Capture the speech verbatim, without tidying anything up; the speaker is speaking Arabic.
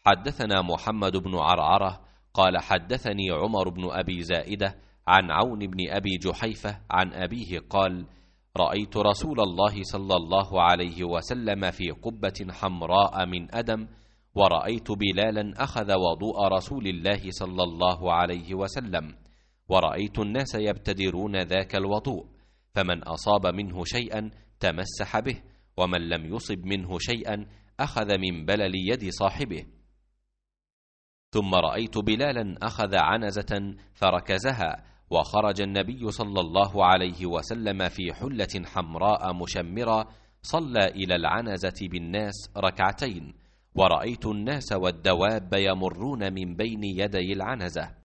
حدثنا محمد بن عرعرة قال حدثني عمر بن أبي زائدة عن عون بن أبي جحيفة عن أبيه قال: رأيت رسول الله صلى الله عليه وسلم في قبة حمراء من أدم، ورأيت بلالا أخذ وضوء رسول الله صلى الله عليه وسلم، ورأيت الناس يبتدرون ذاك الوضوء، فمن أصاب منه شيئا تمسح به، ومن لم يصب منه شيئا أخذ من بلل يد صاحبه. ثم رأيت بلالا أخذ عنزة فركزها، وخرج النبي صلى الله عليه وسلم في حلة حمراء مشمرة، صلى إلى العنزة بالناس ركعتين، ورأيت الناس والدواب يمرون من بين يدي العنزة.